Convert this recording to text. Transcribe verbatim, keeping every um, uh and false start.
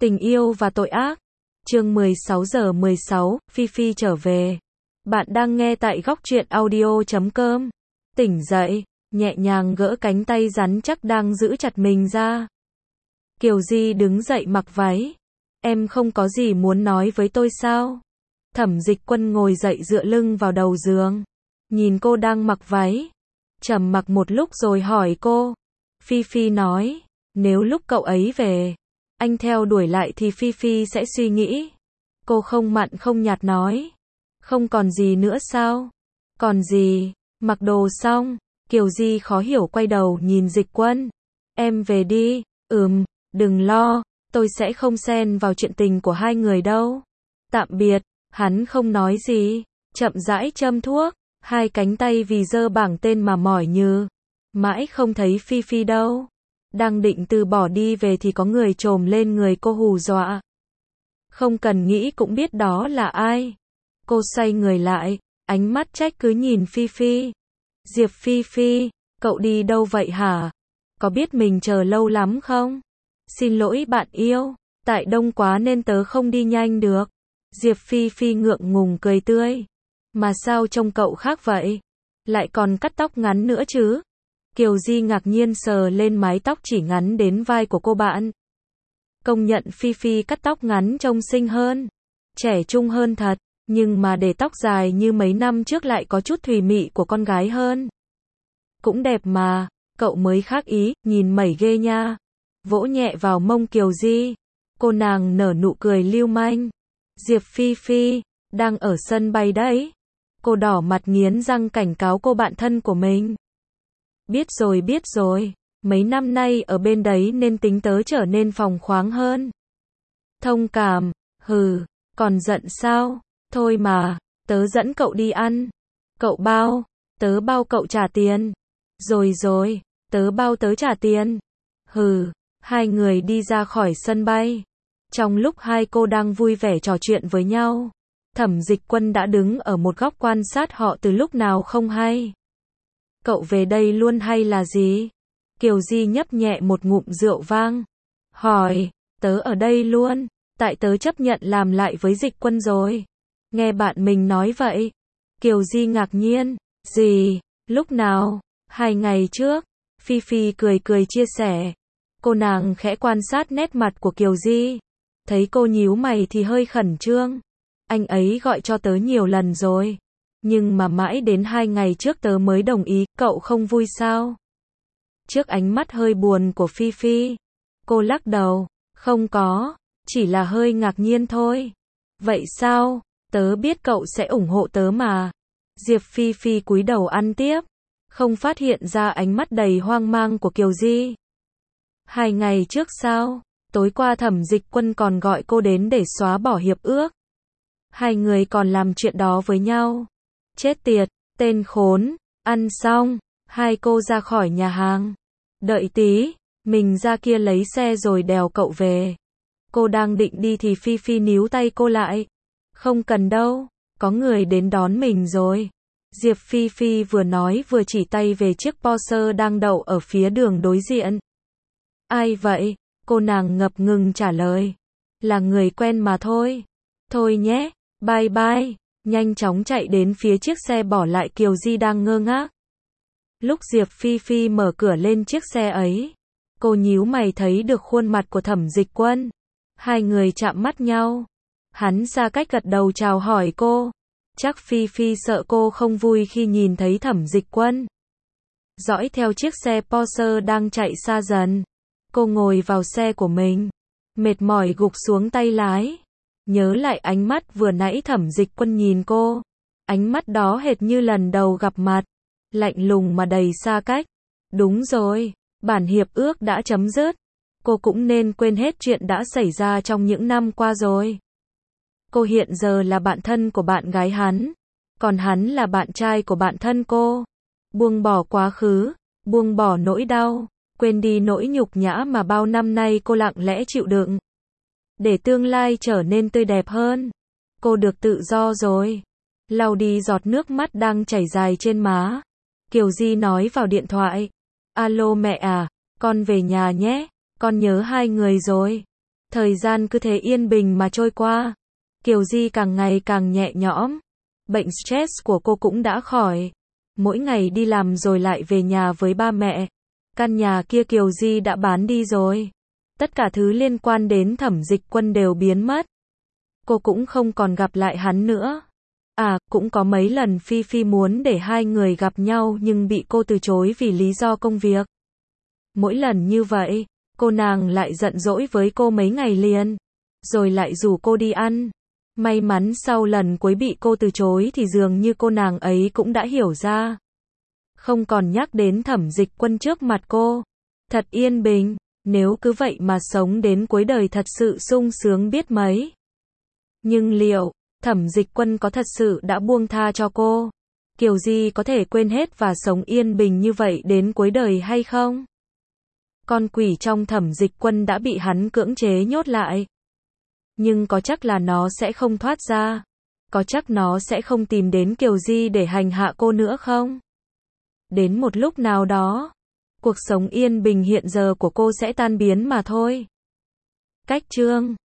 Tình yêu và tội ác. Chương mười sáu giờ mười sáu, Phi Phi trở về. Bạn đang nghe tại góc truyện audio chấm com. Tỉnh dậy, nhẹ nhàng gỡ cánh tay rắn chắc đang giữ chặt mình ra. Kiều Di đứng dậy mặc váy. Em không có gì muốn nói với tôi sao? Thẩm Dịch Quân ngồi dậy dựa lưng vào đầu giường. Nhìn cô đang mặc váy. Trầm mặc một lúc rồi hỏi cô. Phi Phi nói, nếu lúc cậu ấy về, anh theo đuổi lại thì Phi Phi sẽ suy nghĩ. Cô không mặn không nhạt nói. Không còn gì nữa sao? Còn gì? Mặc đồ xong, Kiều Di khó hiểu quay đầu nhìn Dịch Quân. Em về đi, ừm, đừng lo, tôi sẽ không xen vào chuyện tình của hai người đâu. Tạm biệt, hắn không nói gì, chậm rãi châm thuốc, hai cánh tay vì dơ bảng tên mà mỏi như. Mãi không thấy Phi Phi đâu. Đang định từ bỏ đi về thì có người chồm lên người cô hù dọa. Không cần nghĩ cũng biết đó là ai. Cô xoay người lại, ánh mắt trách cứ nhìn Phi Phi. Diệp Phi Phi, cậu đi đâu vậy hả? Có biết mình chờ lâu lắm không? Xin lỗi bạn yêu, tại đông quá nên tớ không đi nhanh được. Diệp Phi Phi ngượng ngùng cười tươi. Mà sao trông cậu khác vậy? Lại còn cắt tóc ngắn nữa chứ? Kiều Di ngạc nhiên sờ lên mái tóc chỉ ngắn đến vai của cô bạn. Công nhận Phi Phi cắt tóc ngắn trông xinh hơn, trẻ trung hơn thật, nhưng mà để tóc dài như mấy năm trước lại có chút thùy mị của con gái hơn. Cũng đẹp mà, cậu mới khác ý, nhìn mẩy ghê nha. Vỗ nhẹ vào mông Kiều Di, cô nàng nở nụ cười lưu manh. Diệp Phi Phi, đang ở sân bay đấy. Cô đỏ mặt nghiến răng cảnh cáo cô bạn thân của mình. Biết rồi biết rồi, mấy năm nay ở bên đấy nên tính tớ trở nên phóng khoáng hơn. Thông cảm, hừ, còn giận sao? Thôi mà, tớ dẫn cậu đi ăn. Cậu bao, tớ bao cậu trả tiền. Rồi rồi, tớ bao tớ trả tiền. Hừ, hai người đi ra khỏi sân bay. Trong lúc hai cô đang vui vẻ trò chuyện với nhau, Thẩm Dịch Quân đã đứng ở một góc quan sát họ từ lúc nào không hay. Cậu về đây luôn hay là gì? Kiều Di nhấp nhẹ một ngụm rượu vang. Hỏi, tớ ở đây luôn, tại tớ chấp nhận làm lại với Dịch Quân rồi. Nghe bạn mình nói vậy. Kiều Di ngạc nhiên. Gì? Lúc nào? Hai ngày trước. Phi Phi cười cười chia sẻ. Cô nàng khẽ quan sát nét mặt của Kiều Di. Thấy cô nhíu mày thì hơi khẩn trương. Anh ấy gọi cho tớ nhiều lần rồi. Nhưng mà mãi đến hai ngày trước tớ mới đồng ý, cậu không vui sao? Trước ánh mắt hơi buồn của Phi Phi, cô lắc đầu, không có, chỉ là hơi ngạc nhiên thôi. Vậy sao? Tớ biết cậu sẽ ủng hộ tớ mà. Diệp Phi Phi cúi đầu ăn tiếp, không phát hiện ra ánh mắt đầy hoang mang của Kiều Di. Hai ngày trước sao? Tối qua Thẩm Dịch Quân còn gọi cô đến để xóa bỏ hiệp ước. Hai người còn làm chuyện đó với nhau. Chết tiệt, tên khốn. Ăn xong, hai cô ra khỏi nhà hàng. Đợi tí, mình ra kia lấy xe rồi đèo cậu về. Cô đang định đi thì Phi Phi níu tay cô lại. Không cần đâu, có người đến đón mình rồi. Diệp Phi Phi vừa nói vừa chỉ tay về chiếc Porsche đang đậu ở phía đường đối diện. Ai vậy? Cô nàng ngập ngừng trả lời. Là người quen mà thôi. Thôi nhé, bye bye. Nhanh chóng chạy đến phía chiếc xe bỏ lại Kiều Di đang ngơ ngác. Lúc Diệp Phi Phi mở cửa lên chiếc xe ấy, cô nhíu mày thấy được khuôn mặt của Thẩm Dịch Quân. Hai người chạm mắt nhau. Hắn xa cách gật đầu chào hỏi cô. Chắc Phi Phi sợ cô không vui khi nhìn thấy Thẩm Dịch Quân. Dõi theo chiếc xe Porsche đang chạy xa dần. Cô ngồi vào xe của mình, mệt mỏi gục xuống tay lái. Nhớ lại ánh mắt vừa nãy Thẩm Dịch Quân nhìn cô. Ánh mắt đó hệt như lần đầu gặp mặt. Lạnh lùng mà đầy xa cách. Đúng rồi, bản hiệp ước đã chấm dứt. Cô cũng nên quên hết chuyện đã xảy ra trong những năm qua rồi. Cô hiện giờ là bạn thân của bạn gái hắn. Còn hắn là bạn trai của bạn thân cô. Buông bỏ quá khứ, buông bỏ nỗi đau, quên đi nỗi nhục nhã mà bao năm nay cô lặng lẽ chịu đựng. Để tương lai trở nên tươi đẹp hơn. Cô được tự do rồi. Lau đi giọt nước mắt đang chảy dài trên má. Kiều Di nói vào điện thoại. Alo mẹ à, con về nhà nhé, con nhớ hai người rồi. Thời gian cứ thế yên bình mà trôi qua. Kiều Di càng ngày càng nhẹ nhõm. Bệnh stress của cô cũng đã khỏi. Mỗi ngày đi làm rồi lại về nhà với ba mẹ. Căn nhà kia Kiều Di đã bán đi rồi. Tất cả thứ liên quan đến Thẩm Dịch Quân đều biến mất. Cô cũng không còn gặp lại hắn nữa. À, cũng có mấy lần Phi Phi muốn để hai người gặp nhau nhưng bị cô từ chối vì lý do công việc. Mỗi lần như vậy, cô nàng lại giận dỗi với cô mấy ngày liền, rồi lại rủ cô đi ăn. May mắn sau lần cuối bị cô từ chối thì dường như cô nàng ấy cũng đã hiểu ra. Không còn nhắc đến Thẩm Dịch Quân trước mặt cô. Thật yên bình, nếu cứ vậy mà sống đến cuối đời thật sự sung sướng biết mấy. Nhưng liệu, Thẩm Dịch Quân có thật sự đã buông tha cho cô? Kiều Di có thể quên hết và sống yên bình như vậy đến cuối đời hay không? Con quỷ trong Thẩm Dịch Quân đã bị hắn cưỡng chế nhốt lại. Nhưng có chắc là nó sẽ không thoát ra? Có chắc nó sẽ không tìm đến Kiều Di để hành hạ cô nữa không? Đến một lúc nào đó, cuộc sống yên bình hiện giờ của cô sẽ tan biến mà thôi. Cách chương